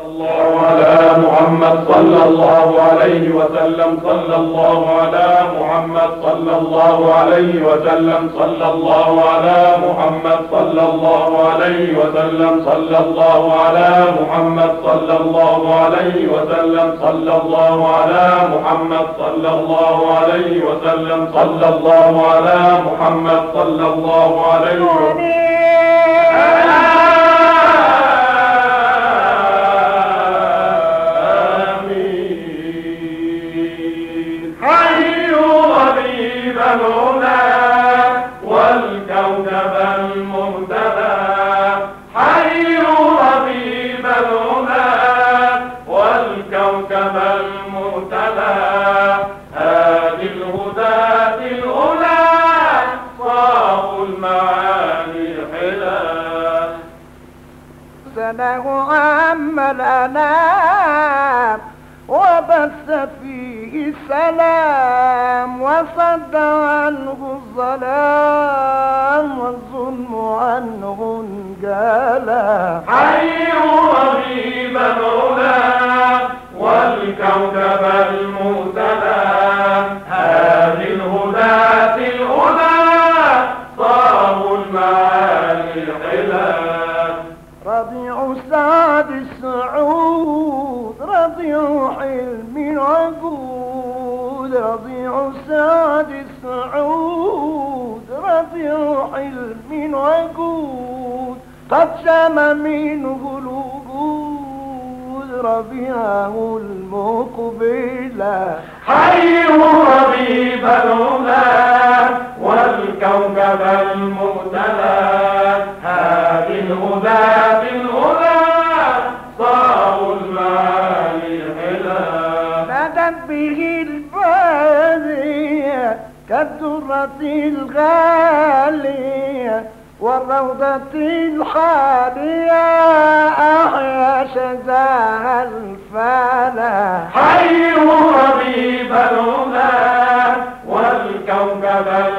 الله على محمد صلى الله عليه وسلم صلى الله على محمد صلى الله عليه وسلم صلى الله على محمد صلى الله عليه وسلم صلى الله على محمد صلى الله عليه وسلم صلى الله على محمد صلى الله عليه وسلم صلى الله على محمد صلى الله عليه وسلم. له عم الأنام وبث فيه السلام وصد عنه الظلام والظلم عنه انجلى. حي ربيب العلا والكوكب المهتدى هذه الهداة الأولى صاروا المعالي الحلا. ربيع سعد السعود ربيع حلم عقود ربيع سعد السعود ربيع حلم عقود قد شم منه الوجود ربيعه المقبلة. حي ربيب العلا والكوكب المهتدى هذه الهداة الأولى صاروا المعالي حلا. بدت به البادية كالدرة الغالية والروضة الحالية أحيا شذاها الفلا. حي ربيب العلا والكوكب